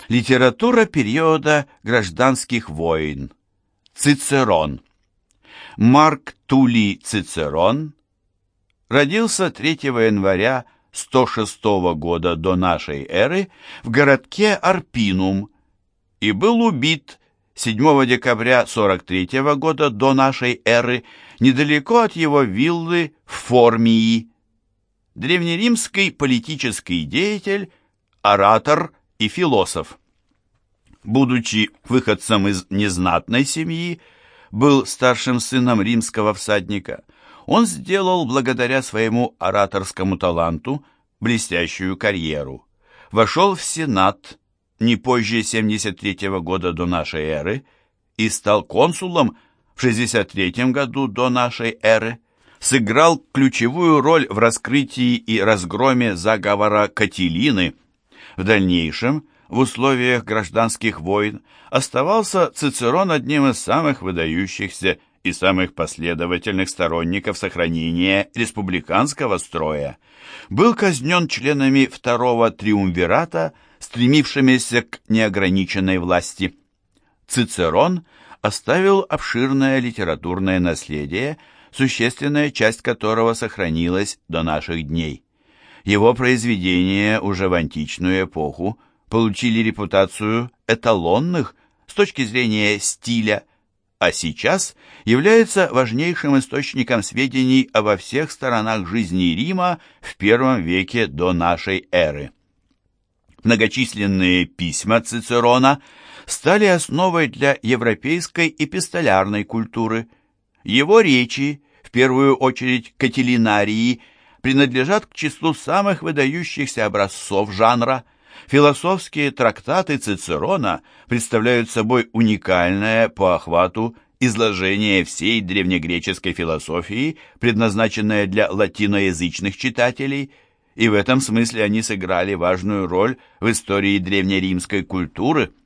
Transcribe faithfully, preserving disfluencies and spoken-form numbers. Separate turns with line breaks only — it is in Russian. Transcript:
Литература периода гражданских войн. Цицерон. Марк Туллий Цицерон родился третьего января сто шестого года до нашей эры в городке Арпинум и был убит седьмого декабря сорок третьего года до нашей эры недалеко от его виллы в Формии. Древнеримский политический деятель, оратор и философ. Будучи выходцем из незнатной семьи, был старшим сыном римского всадника. Он сделал благодаря своему ораторскому таланту блестящую карьеру. Вошел в Сенат не позже семьдесят третьего года до нашей эры и стал консулом в шестьдесят третьем году до нашей эры. Сыграл ключевую роль в раскрытии и разгроме заговора Катилины. В дальнейшем, в условиях гражданских войн, оставался Цицерон одним из самых выдающихся и самых последовательных сторонников сохранения республиканского строя. Был казнен членами второго триумвирата, стремившимися к неограниченной власти. Цицерон оставил обширное литературное наследие, существенная часть которого сохранилась до наших дней. Его произведения уже в античную эпоху получили репутацию эталонных с точки зрения стиля, а сейчас является важнейшим источником сведений обо всех сторонах жизни Рима в первом веке до нашей эры. Многочисленные письма Цицерона стали основой для европейской эпистолярной культуры. Его речи, в первую очередь катилинарии, принадлежат к числу самых выдающихся образцов жанра. Философские трактаты Цицерона представляют собой уникальное по охвату изложение всей древнегреческой философии, предназначенное для латиноязычных читателей, и в этом смысле они сыграли важную роль в истории древнеримской культуры.